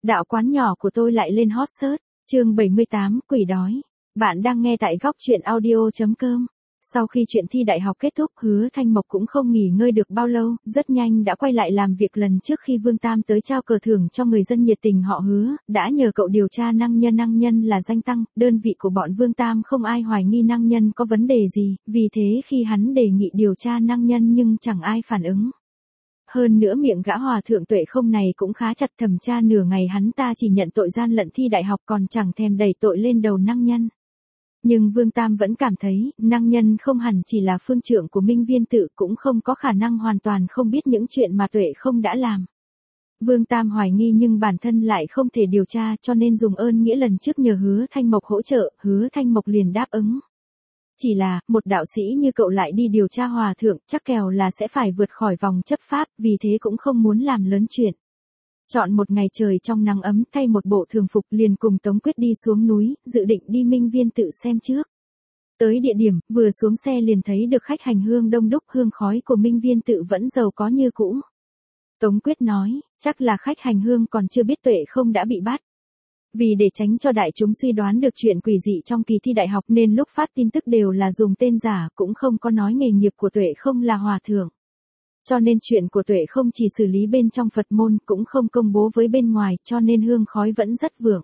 Đạo quán nhỏ của tôi lại lên hot search. Chương 78, quỷ đói. Bạn đang nghe tại góc truyện audio.com. Sau khi chuyện thi đại học kết thúc, Hứa Thanh Mộc cũng không nghỉ ngơi được bao lâu, rất nhanh đã quay lại làm việc lần trước khi Vương Tam tới trao cờ thưởng cho người dân nhiệt tình họ Hứa, đã nhờ cậu điều tra Năng Nhân là danh tăng, đơn vị của bọn Vương Tam không ai hoài nghi Năng Nhân có vấn đề gì, vì thế khi hắn đề nghị điều tra Năng Nhân nhưng chẳng ai phản ứng. Hơn nữa miệng gã hòa thượng Tuệ Không này cũng khá chặt, thẩm tra nửa ngày hắn ta chỉ nhận tội gian lận thi đại học còn chẳng thèm đẩy tội lên đầu Năng Nhân. Nhưng Vương Tam vẫn cảm thấy, Năng Nhân không hẳn chỉ là phương trượng của Minh Viên Tự, cũng không có khả năng hoàn toàn không biết những chuyện mà Tuệ Không đã làm. Vương Tam hoài nghi nhưng bản thân lại không thể điều tra, cho nên dùng ơn nghĩa lần trước nhờ Hứa Thanh Mộc hỗ trợ, Hứa Thanh Mộc liền đáp ứng. Chỉ là, một đạo sĩ như cậu lại đi điều tra hòa thượng, chắc kèo là sẽ phải vượt khỏi vòng chấp pháp, vì thế cũng không muốn làm lớn chuyện. Chọn một ngày trời trong nắng ấm, thay một bộ thường phục, liền cùng Tống Quyết đi xuống núi, dự định đi Minh Viên Tự xem trước. Tới địa điểm, vừa xuống xe liền thấy được khách hành hương đông đúc, hương khói của Minh Viên Tự vẫn giàu có như cũ. Tống Quyết nói, chắc là khách hành hương còn chưa biết Tuệ Không đã bị bắt. Vì để tránh cho đại chúng suy đoán được chuyện quỷ dị trong kỳ thi đại học nên lúc phát tin tức đều là dùng tên giả, cũng không có nói nghề nghiệp của Tuệ Không là hòa thượng. Cho nên chuyện của Tuệ Không chỉ xử lý bên trong Phật môn, cũng không công bố với bên ngoài, cho nên hương khói vẫn rất vượng.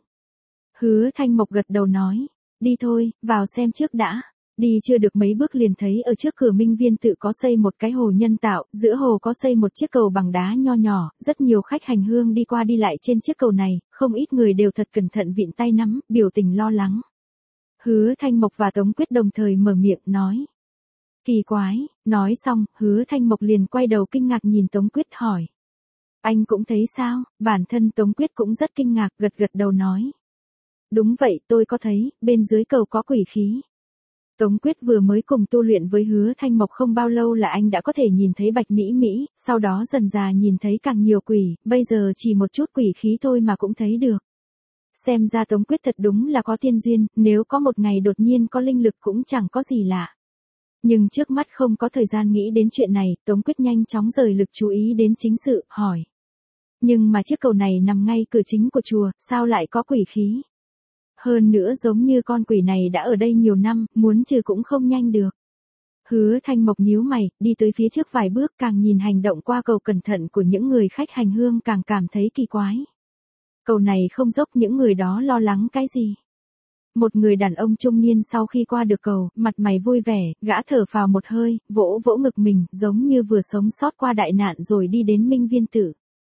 Hứa Thanh Mộc gật đầu nói, đi thôi, vào xem trước đã. Đi chưa được mấy bước liền thấy ở trước cửa Minh Viên Tự có xây một cái hồ nhân tạo, giữa hồ có xây một chiếc cầu bằng đá nho nhỏ, rất nhiều khách hành hương đi qua đi lại trên chiếc cầu này, không ít người đều thật cẩn thận vịn tay nắm, biểu tình lo lắng. Hứa Thanh Mộc và Tống Quyết đồng thời mở miệng nói. Kỳ quái, nói xong, Hứa Thanh Mộc liền quay đầu kinh ngạc nhìn Tống Quyết hỏi. Anh cũng thấy sao? Bản thân Tống Quyết cũng rất kinh ngạc, gật gật đầu nói. Đúng vậy, tôi có thấy, bên dưới cầu có quỷ khí. Tống Quyết vừa mới cùng tu luyện với Hứa Thanh Mộc không bao lâu là anh đã có thể nhìn thấy Bạch Mỹ, sau đó dần dà nhìn thấy càng nhiều quỷ, bây giờ chỉ một chút quỷ khí thôi mà cũng thấy được. Xem ra Tống Quyết thật đúng là có tiên duyên, nếu có một ngày đột nhiên có linh lực cũng chẳng có gì lạ. Nhưng trước mắt không có thời gian nghĩ đến chuyện này, Tống Quyết nhanh chóng rời lực chú ý đến chính sự, hỏi. Nhưng mà chiếc cầu này nằm ngay cửa chính của chùa, sao lại có quỷ khí? Hơn nữa giống như con quỷ này đã ở đây nhiều năm, muốn trừ cũng không nhanh được. Hứa Thanh Mộc nhíu mày, đi tới phía trước vài bước, càng nhìn hành động qua cầu cẩn thận của những người khách hành hương càng cảm thấy kỳ quái. Cầu này không dốc, những người đó lo lắng cái gì? Một người đàn ông trung niên sau khi qua được cầu, mặt mày vui vẻ, gã thở phào một hơi, vỗ vỗ ngực mình, giống như vừa sống sót qua đại nạn rồi đi đến Minh Viên Tự.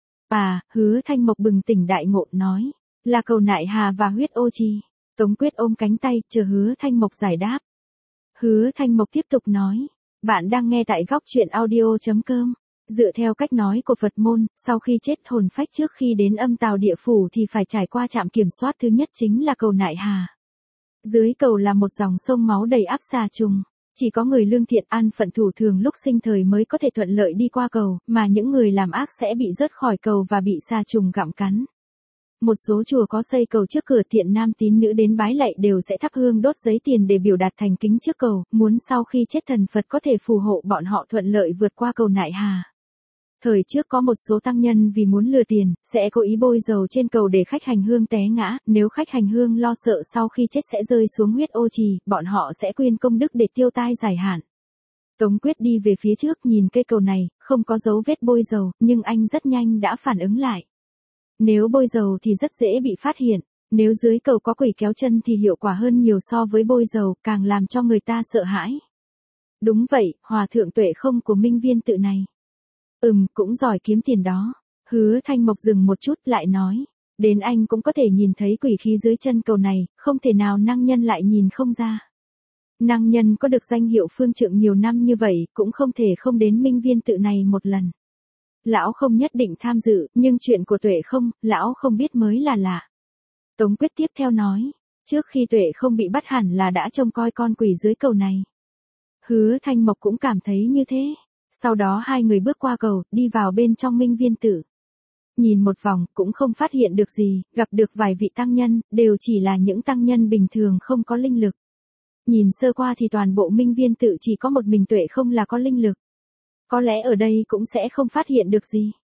Hứa Thanh Mộc bừng tỉnh đại ngộ nói, là cầu Nại Hà và huyết ô chi. Tống Quyết ôm cánh tay, chờ Hứa Thanh Mộc giải đáp. Hứa Thanh Mộc tiếp tục nói, bạn đang nghe tại góc truyện audio.com. Dựa theo cách nói của Phật môn, sau khi chết hồn phách trước khi đến âm tào địa phủ thì phải trải qua trạm kiểm soát thứ nhất chính là cầu Nại Hà. Dưới cầu là một dòng sông máu đầy áp xà trùng. Chỉ có người lương thiện an phận thủ thường lúc sinh thời mới có thể thuận lợi đi qua cầu, mà những người làm ác sẽ bị rớt khỏi cầu và bị xà trùng gặm cắn. Một số chùa có xây cầu trước cửa, thiện nam tín nữ đến bái lạy đều sẽ thắp hương đốt giấy tiền để biểu đạt thành kính trước cầu, muốn sau khi chết thần Phật có thể phù hộ bọn họ thuận lợi vượt qua cầu Nại Hà. Thời trước có một số tăng nhân vì muốn lừa tiền, sẽ cố ý bôi dầu trên cầu để khách hành hương té ngã, nếu khách hành hương lo sợ sau khi chết sẽ rơi xuống huyết ô trì, bọn họ sẽ quyên công đức để tiêu tai giải hạn. Tống Quyết đi về phía trước nhìn cây cầu này, không có dấu vết bôi dầu, nhưng anh rất nhanh đã phản ứng lại. Nếu bôi dầu thì rất dễ bị phát hiện, nếu dưới cầu có quỷ kéo chân thì hiệu quả hơn nhiều so với bôi dầu, càng làm cho người ta sợ hãi. Đúng vậy, hòa thượng Tuệ Không của Minh Viên Tự này. Cũng giỏi kiếm tiền đó. Hứa Thanh Mộc dừng một chút lại nói, đến anh cũng có thể nhìn thấy quỷ khí dưới chân cầu này, không thể nào Năng Nhân lại nhìn không ra. Năng Nhân có được danh hiệu phương trượng nhiều năm như vậy, cũng không thể không đến Minh Viên Tự này một lần. Lão không nhất định tham dự, nhưng chuyện của Tuệ Không, lão không biết mới là lạ. Tống Quyết tiếp theo nói, trước khi Tuệ Không bị bắt hẳn là đã trông coi con quỷ dưới cầu này. Hứa Thanh Mộc cũng cảm thấy như thế. Sau đó hai người bước qua cầu, đi vào bên trong Minh Viên Tự. Nhìn một vòng, cũng không phát hiện được gì, gặp được vài vị tăng nhân, đều chỉ là những tăng nhân bình thường không có linh lực. Nhìn sơ qua thì toàn bộ Minh Viên Tự chỉ có một mình Tuệ Không là có linh lực. Có lẽ ở đây cũng sẽ không phát hiện được gì.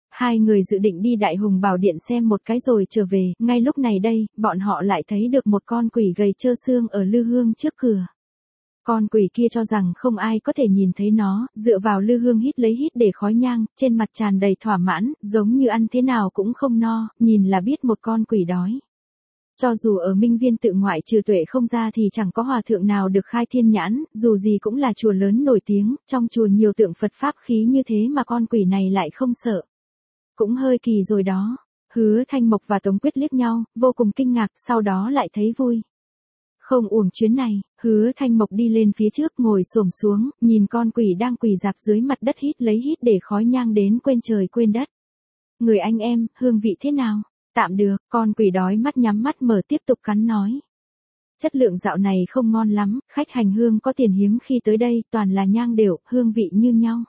Hai người dự định đi Đại Hùng Bảo Điện xem một cái rồi trở về, ngay lúc này đây, bọn họ lại thấy được một con quỷ gầy trơ xương ở lư hương trước cửa. Con quỷ kia cho rằng không ai có thể nhìn thấy nó, dựa vào lư hương hít lấy hít để khói nhang, trên mặt tràn đầy thỏa mãn, giống như ăn thế nào cũng không no, nhìn là biết một con quỷ đói. Cho dù ở Minh Viên tự ngoại trừ Tuệ không ra thì chẳng có hòa thượng nào được khai thiên nhãn, dù gì cũng là chùa lớn nổi tiếng, trong chùa nhiều tượng Phật pháp khí như thế mà con quỷ này lại không sợ. Cũng hơi kỳ rồi đó. Hứa Thanh Mộc và Tống Quyết liếc nhau, vô cùng kinh ngạc, sau đó lại thấy vui. Không uổng chuyến này, Hứa Thanh Mộc đi lên phía trước ngồi xổm xuống, nhìn con quỷ đang quỳ dạp dưới mặt đất hít lấy hít để khói nhang đến quên trời quên đất. Người anh em, hương vị thế nào? Tạm được, con quỷ đói mắt nhắm mắt mở tiếp tục cắn nói. Chất lượng dạo này không ngon lắm, khách hành hương có tiền hiếm khi tới đây, toàn là nhang đều, hương vị như nhau.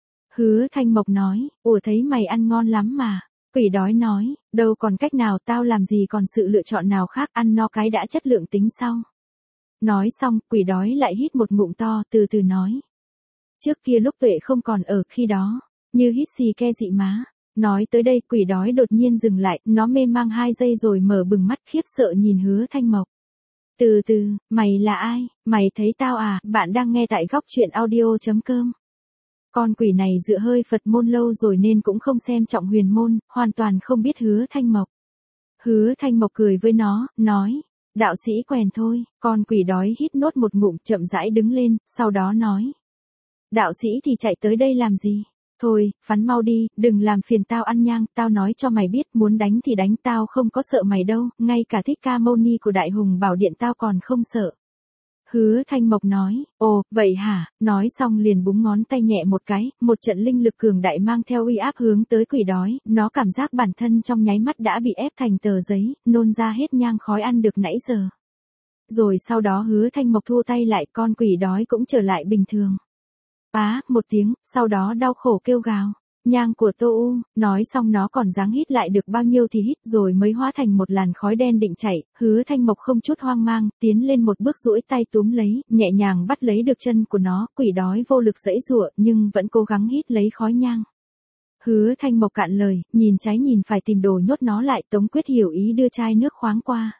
Hứa Thanh Mộc nói, ủa thấy mày ăn ngon lắm mà. Quỷ đói nói, đâu còn cách nào, tao làm gì còn sự lựa chọn nào khác, ăn no cái đã chất lượng tính sau. Nói xong, quỷ đói lại hít một ngụm to, từ từ nói. Trước kia lúc Tuệ không còn ở khi đó, như hít xì ke dị má. Nói tới đây quỷ đói đột nhiên dừng lại, nó mê mang 2 giây rồi mở bừng mắt khiếp sợ nhìn Hứa Thanh Mộc. Từ từ, mày là ai, mày thấy tao à, bạn đang nghe tại góc truyện audio.com. Con quỷ này dựa hơi Phật môn lâu rồi nên cũng không xem trọng huyền môn, hoàn toàn không biết Hứa Thanh Mộc. Hứa Thanh Mộc cười với nó, nói, đạo sĩ quèn thôi, con quỷ đói hít nốt một ngụm chậm rãi đứng lên, sau đó nói. Đạo sĩ thì chạy tới đây làm gì? Thôi, phắn mau đi, đừng làm phiền tao ăn nhang, tao nói cho mày biết, muốn đánh thì đánh, tao không có sợ mày đâu, ngay cả Thích Ca Mâu Ni của Đại Hùng Bảo Điện tao còn không sợ. Hứa Thanh Mộc nói, ồ, vậy hả, nói xong liền búng ngón tay nhẹ một cái, một trận linh lực cường đại mang theo uy áp hướng tới quỷ đói, nó cảm giác bản thân trong nháy mắt đã bị ép thành tờ giấy, nôn ra hết nhang khói ăn được nãy giờ. Rồi sau đó Hứa Thanh Mộc thua tay lại, con quỷ đói cũng trở lại bình thường. Một tiếng, sau đó đau khổ kêu gào. Nhang của Tô U, nói xong nó còn dáng hít lại được bao nhiêu thì hít rồi mới hóa thành một làn khói đen định chạy, Hứa Thanh Mộc không chút hoang mang, tiến lên một bước duỗi tay túm lấy, nhẹ nhàng bắt lấy được chân của nó, quỷ đói vô lực giãy giụa nhưng vẫn cố gắng hít lấy khói nhang. Hứa Thanh Mộc cạn lời, nhìn trái nhìn phải tìm đồ nhốt nó lại, Tống Quyết hiểu ý đưa chai nước khoáng qua.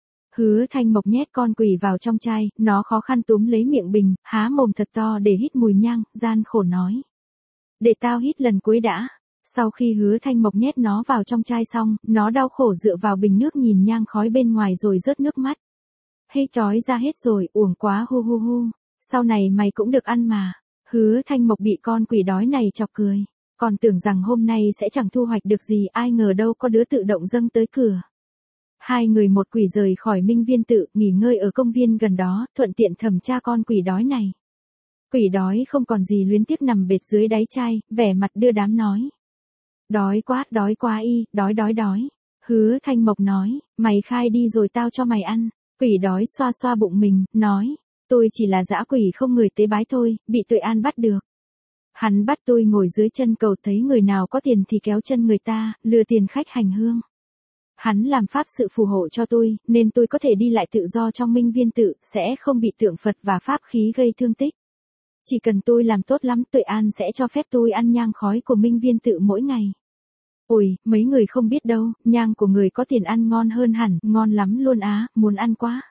Hứa Thanh Mộc nhét con quỷ vào trong chai, nó khó khăn túm lấy miệng bình, há mồm thật to để hít mùi nhang, gian khổ nói. Để tao hít lần cuối đã. Sau khi Hứa Thanh Mộc nhét nó vào trong chai xong, nó đau khổ dựa vào bình nước nhìn nhang khói bên ngoài rồi rớt nước mắt. Hê trói ra hết rồi, uổng quá hu hu hu. Sau này mày cũng được ăn mà. Hứa Thanh Mộc bị con quỷ đói này chọc cười. Còn tưởng rằng hôm nay sẽ chẳng thu hoạch được gì, ai ngờ đâu có đứa tự động dâng tới cửa. Hai người một quỷ rời khỏi Minh Viên tự, nghỉ ngơi ở công viên gần đó, thuận tiện thẩm tra con quỷ đói này. Quỷ đói không còn gì luyến tiếc nằm bệt dưới đáy chai, vẻ mặt đưa đám nói. Đói quá y, đói. Hứa Thanh Mộc nói, mày khai đi rồi tao cho mày ăn. Quỷ đói xoa xoa bụng mình, nói, tôi chỉ là dã quỷ không người tế bái thôi, bị Tuệ An bắt được. Hắn bắt tôi ngồi dưới chân cầu, thấy người nào có tiền thì kéo chân người ta, lừa tiền khách hành hương. Hắn làm pháp sự phù hộ cho tôi, nên tôi có thể đi lại tự do trong Minh Viên tự, sẽ không bị tượng Phật và pháp khí gây thương tích. Chỉ cần tôi làm tốt lắm, Tuệ An sẽ cho phép tôi ăn nhang khói của Minh Viên tự mỗi ngày. Ôi, mấy người không biết đâu, nhang của người có tiền ăn ngon hơn hẳn, ngon lắm luôn á, muốn ăn quá.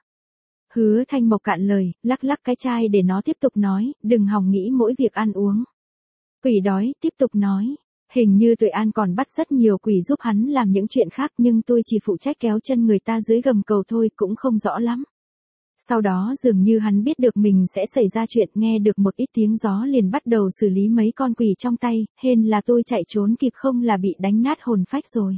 Hứa Thanh Mộc cạn lời, lắc lắc cái chai để nó tiếp tục nói, đừng hòng nghĩ mỗi việc ăn uống. Quỷ đói, tiếp tục nói. Hình như Tuệ An còn bắt rất nhiều quỷ giúp hắn làm những chuyện khác, nhưng tôi chỉ phụ trách kéo chân người ta dưới gầm cầu thôi, cũng không rõ lắm. Sau đó dường như hắn biết được mình sẽ xảy ra chuyện, nghe được một ít tiếng gió liền bắt đầu xử lý mấy con quỷ trong tay, hên là tôi chạy trốn kịp không là bị đánh nát hồn phách rồi.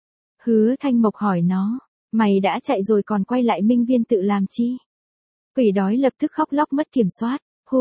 Hứa Thanh Mộc hỏi nó, mày đã chạy rồi còn quay lại Minh Viên tự làm chi? Quỷ đói lập tức khóc lóc mất kiểm soát.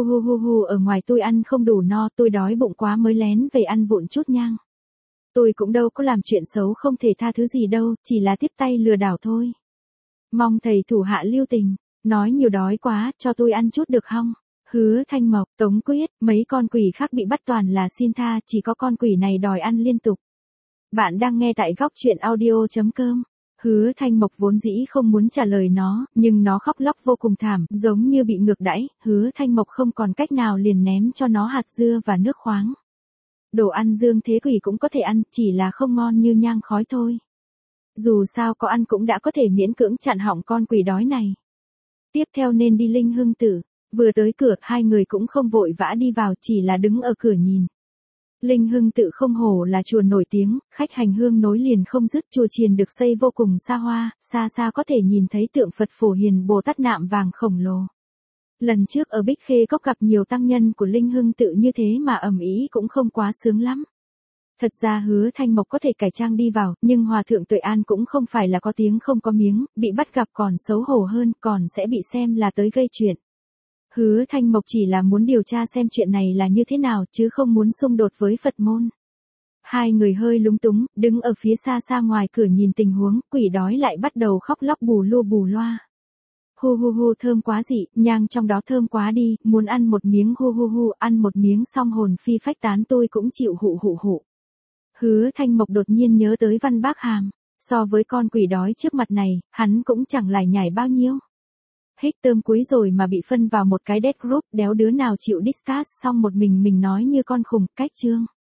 Hu, ở ngoài tôi ăn không đủ no, tôi đói bụng quá mới lén về ăn vụn chút nhang. Tôi cũng đâu có làm chuyện xấu không thể tha thứ gì đâu, chỉ là tiếp tay lừa đảo thôi. Mong thầy thủ hạ lưu tình, nói nhiều đói quá, cho tôi ăn chút được không? Hứa Thanh Mộc, Tống Quyết, mấy con quỷ khác bị bắt toàn là xin tha, chỉ có con quỷ này đòi ăn liên tục. Bạn đang nghe tại góc truyện audio.com. Hứa Thanh Mộc vốn dĩ không muốn trả lời nó, nhưng nó khóc lóc vô cùng thảm, giống như bị ngược đãi, Hứa Thanh Mộc không còn cách nào liền ném cho nó hạt dưa và nước khoáng. Đồ ăn dương thế quỷ cũng có thể ăn, chỉ là không ngon như nhang khói thôi. Dù sao có ăn cũng đã có thể miễn cưỡng chặn họng con quỷ đói này. Tiếp theo nên đi Linh Hưng Tự. Vừa tới cửa, hai người cũng không vội vã đi vào, chỉ là đứng ở cửa nhìn. Linh Hưng Tự không hổ là chùa nổi tiếng, khách hành hương nối liền không dứt, chùa chiền được xây vô cùng xa hoa, xa xa có thể nhìn thấy tượng Phật Phổ Hiền Bồ Tát nạm vàng khổng lồ. Lần trước ở Bích Khê Cốc gặp nhiều tăng nhân của Linh Hưng Tự như thế mà ầm ĩ cũng không quá sướng lắm. Thật ra Hứa Thanh Mộc có thể cải trang đi vào, nhưng Hòa Thượng Tuệ An cũng không phải là có tiếng không có miếng, bị bắt gặp còn xấu hổ hơn, còn sẽ bị xem là tới gây chuyện. Hứa Thanh Mộc chỉ là muốn điều tra xem chuyện này là như thế nào, chứ không muốn xung đột với Phật môn. Hai người hơi lúng túng, đứng ở phía xa xa ngoài cửa nhìn tình huống, quỷ đói lại bắt đầu khóc lóc bù loa. Hu hu hu, thơm quá dị, nhang trong đó thơm quá đi, muốn ăn một miếng, hu hu hu, ăn một miếng xong hồn phi phách tán tôi cũng chịu hụ. Hứa Thanh Mộc đột nhiên nhớ tới Văn Bác Hàm, so với con quỷ đói trước mặt này, hắn cũng chẳng lải nhải bao nhiêu. Hết tơm cuối rồi mà bị phân vào một cái death group, đéo đứa nào chịu discuss, xong một mình nói như con khùng, cách chương.